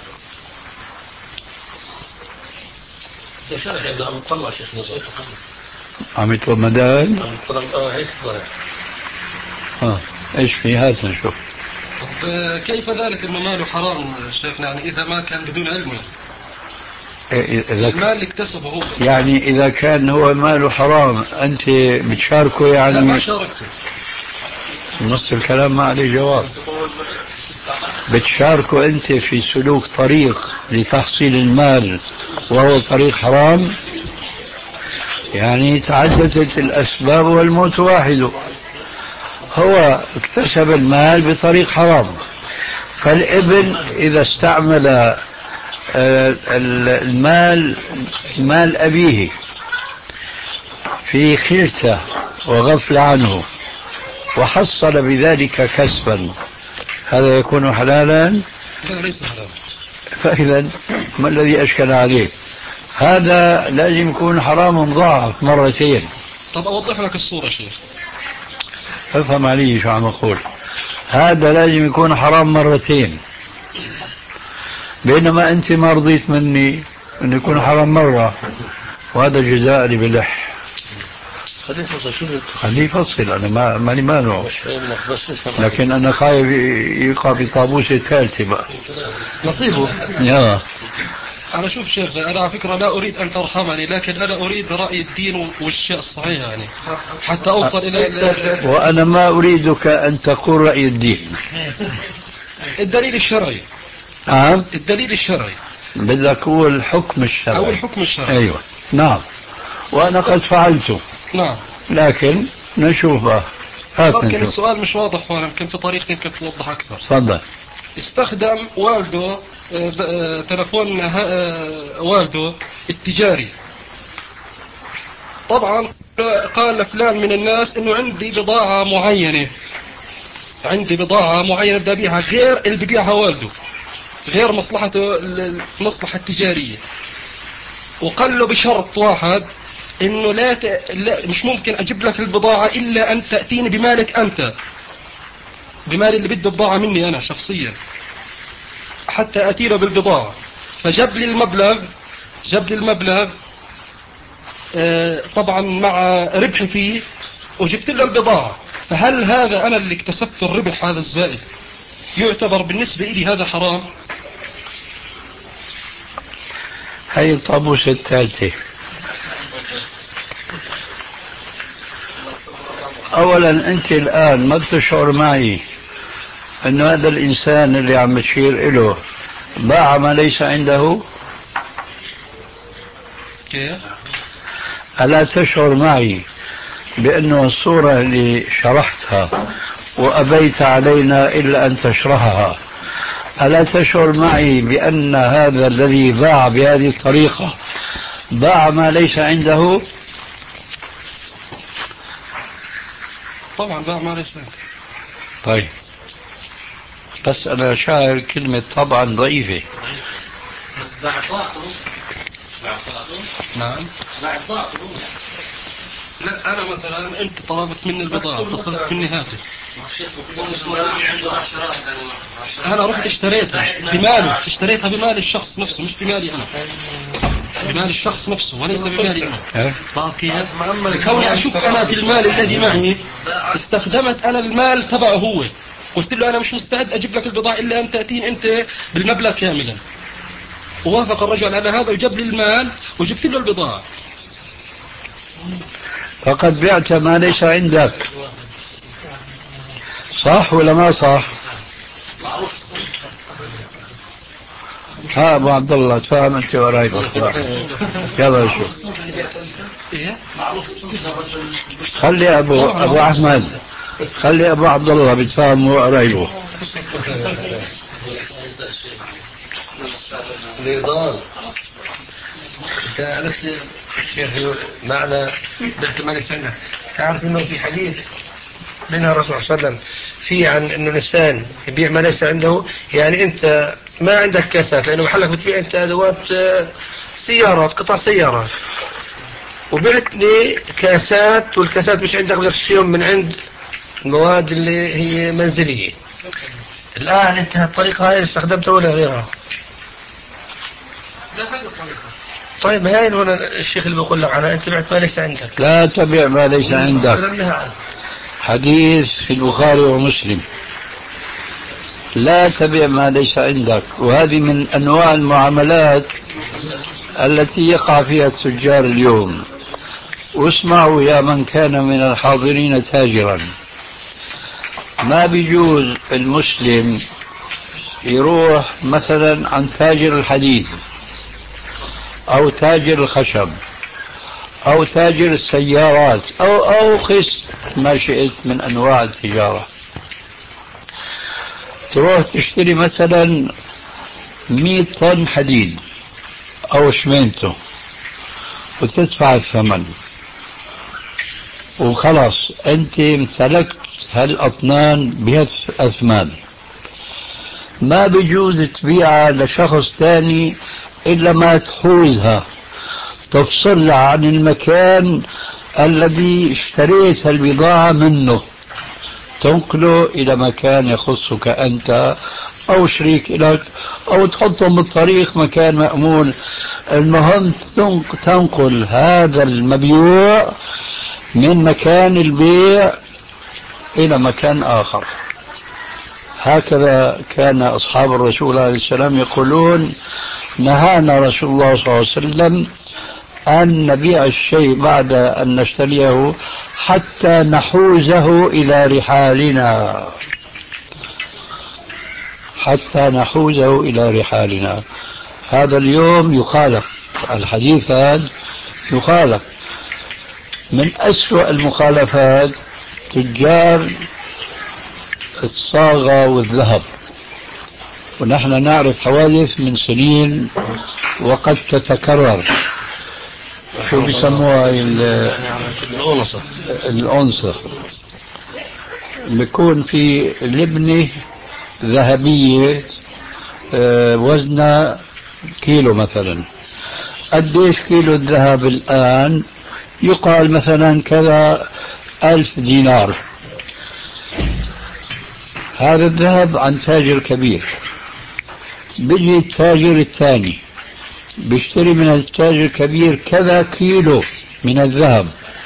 عم نطلع شيخ نصير عم يطلب مدان. عم نطلع اه هيك ضايع. اه ايش في هات نشوف. طب كيف ذلك انه ماله حرام شيخنا؟ يعني اذا ما كان بدون علمه إذا المال اللي اكتسبه هو، يعني إذا كان هو ماله حرام أنت بتشاركه يعني؟ لا ما شاركته. نص الكلام ما عليه جواب. بتشاركه أنت في سلوك طريق لتحصيل المال وهو طريق حرام؟ يعني تعددت الأسباب والموت واحد. هو اكتسب المال بطريق حرام، فالابن إذا استعمل المال مال أبيه في خيرته وغفل عنه وحصل بذلك كسبا، هذا يكون حلالا؟ لا ليس حلالا. فإذا ما الذي أشكل عليه؟ هذا لازم يكون حرام مضاعف مرتين. طب أوضح لك الصورة شيخ. افهم علي شو عم أقول. هذا لازم يكون حرام مرتين، بينما أنت ما رضيت مني أن يكون حرام مرة، وهذا جزاء لي بلح. خليه يفصل. شو خليه يفصل. أنا ما ماني مانع، مش فاهم لك بس لكن أنا خايف يقع في طابوس الثالثة بقى نصيبه. يا أنا شوف شيخ، أنا على فكرة لا أريد أن ترحمني، لكن أنا أريد رأي الدين والشيء الصحيح يعني حتى أوصل إلى. وأنا ما أريدك أن تقول رأي الدين. الدليل الشرعي. نعم. الدليل الشرعي. بدك هو الحكم الشرعي. أو الحكم الشرعي. أيوة نعم. وأنا قد فعلته. نعم. لكن نشوف بقى. لكن نشوف. السؤال مش واضح، وأنا يمكن في طريقة يمكن توضح أكثر. تفضل. استخدم والده تلفون والده التجاري. طبعا قال لفلان من الناس انه عندي بضاعة معينة عندي بضاعة معينة بدي أبيعها غير اللي ببيعها والده، غير مصلحته المصلحة التجارية. وقال له بشرط واحد انه لا, ت... لا مش ممكن اجيب لك البضاعة الا ان تأتيني بمالك انت، بمال اللي بده بضاعة مني انا شخصيا، حتى أتي له بالبضاعة. فجاب لي المبلغ جاب لي المبلغ طبعا مع ربحي فيه، وجبت له البضاعة. فهل هذا أنا اللي اكتسبت الربح هذا الزائد يعتبر بالنسبة إلي هذا حرام؟ هي الطابوس الثالثة. أولا أنت الآن ما بتشعر معي أن هذا الإنسان اللي عم تشير إله باع ما ليس عنده؟ كيف؟ ألا تشعر معي بأنه الصورة اللي شرحتها وأبيت علينا إلا أن تشرحها، ألا تشعر معي بأن هذا الذي باع بهذه الطريقة باع ما ليس عنده؟ طبعا باع ما ليس عنده. طيب بس أنا شاعر كلمة طبعا ضعيفة. بس باع طاعته. باع طاعته. نعم. باع طاعته. لا أنا مثلا أنت طلبت مني البضاعة، اتصلت مني هاتف، أنا رحت اشتريتها بماله، اشتريتها بمال الشخص نفسه مش بمالي أنا، بمال الشخص نفسه وليس بمالي أنا. تعرف كيف؟ كوني أشوف أنا في المال الذي معي استخدمت أنا المال تبعه هو، قلت له أنا مش مستعد أجيب لك البضاعة إلا أن تأتين أنت بالمبلغ كاملا. ووافق الرجل على هذا وجاب لي المال وجبت له البضاعة. فقد بعت ما ليس عندك. صح ولا ما صح؟ ها ابو عبد الله تفهم انت وراي بخلاص. يلا شوف. خلي ابو ابو احمد، خلي ابو عبد الله بيتفاهم وقرايبه. نضال انت عرفت الشيخ معنى بعت ما ليس عندك. تعرف انه في حديث منها الرسول صلى الله عليه وسلم في عن انه الانسان يبيع ما ليس عنده. يعني انت ما عندك كاسات لانه محلك بتبيع انت ادوات سيارات، قطع سيارات، وبعتني كاسات والكاسات مش عندك غير تشتريهم من عند المواد اللي هي منزلية. الآن انت الطريقة هاي استخدمتها ولا غيرها؟ طيب هاي هنا الشيخ اللي بيقول لك عنها انت بعت ما ليس عندك. لا تبع ما ليس عندك. حديث في البخاري ومسلم. لا تبع ما ليس عندك، وهذه من أنواع المعاملات التي يقع فيها التجار اليوم. واسمعوا يا من كان من الحاضرين تاجرا، ما بيجوز المسلم يروح مثلا عن تاجر الحديد أو تاجر الخشب أو تاجر السيارات أو أو قس ما شئت من أنواع التجارة، تروح تشتري مثلا مئة طن حديد أو شمينته وتدفع الثمن وخلاص أنت امتلكت هالأطنان بهالأثمان. ما بيجوز تبيعها لشخص ثاني إلا ما تحوزها، تفصلها عن المكان الذي اشتريت البضاعة منه، تنقله إلى مكان يخصك أنت أو شريك لك، أو تحطهم بالطريق مكان مأمون. المهم تنقل هذا المبيوع من مكان البيع إلى مكان آخر. هكذا كان أصحاب الرسول عليه السلام يقولون: نهانا رسول الله صلى الله عليه وسلم أن نبيع الشيء بعد أن نشتريه حتى نحوزه إلى رحالنا، حتى نحوزه إلى رحالنا. هذا اليوم يخالف، الحديث هذا يخالف. من أسوأ المخالفات تجار الصاغة والذهب، ونحن نعرف حوادث من سنين وقد تتكرر. شو بيسموها؟ الأنصة. الأنصة بيكون في لبنة ذهبية وزنها كيلو مثلا. قديش كيلو الذهب الآن؟ يقال مثلا كذا ألف دينار. هذا الذهب عن تاجر كبير. بيجي التاجر الثاني بيشتري من التاجر الكبير كذا كيلو من الذهب،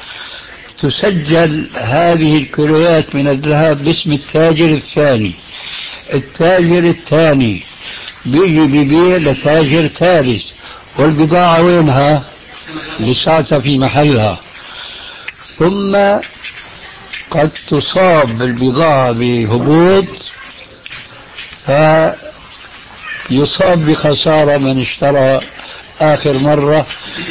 تسجل هذه الكيلوات من الذهب باسم التاجر الثاني. التاجر الثاني بيجي بيبيع لتاجر ثالث، والبضاعة وينها؟ لساتها في محلها. ثم قد تصاب البضاعة بهبوط فيصاب بخسارة من اشترى آخر مرة،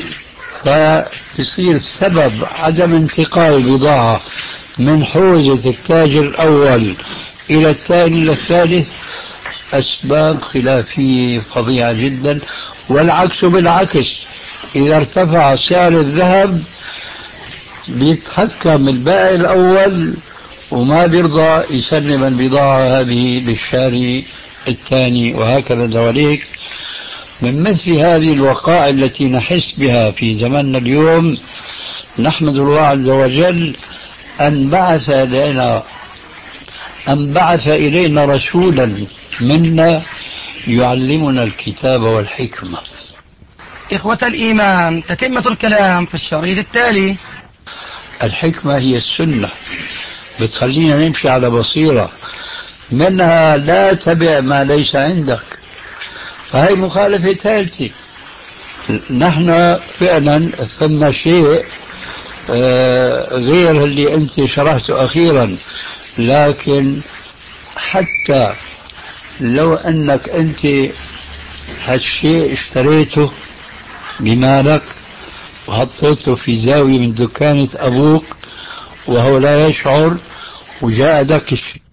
فيصير سبب عدم انتقال البضاعة من حوزة التاجر الأول إلى الثاني إلى الثالث أسباب خلافية فظيعة جدا. والعكس بالعكس، إذا ارتفع سعر الذهب بيتحكم البائع الأول وما بيرضى يسلم البضاعة هذه للشاري الثاني، وهكذا دواليك. من مثل هذه الوقائع التي نحس بها في زماننا اليوم، نحمد الله عز وجل أن بعث إلينا أن بعث إلينا رسولا منا يعلمنا الكتاب والحكمة. إخوة الإيمان، تتمة الكلام في الشريط التالي. الحكمة هي السنة، بتخلينا نمشي على بصيرة. منها لا تبع ما ليس عندك، فهي مخالفة ثالثة. نحن فعلا فهمنا شيء آه غير اللي أنت شرحته أخيرا. لكن حتى لو أنك أنت هالشيء اشتريته بمالك وحطيته في زاوية من دكانة أبوك وهو لا يشعر، وجاء دكش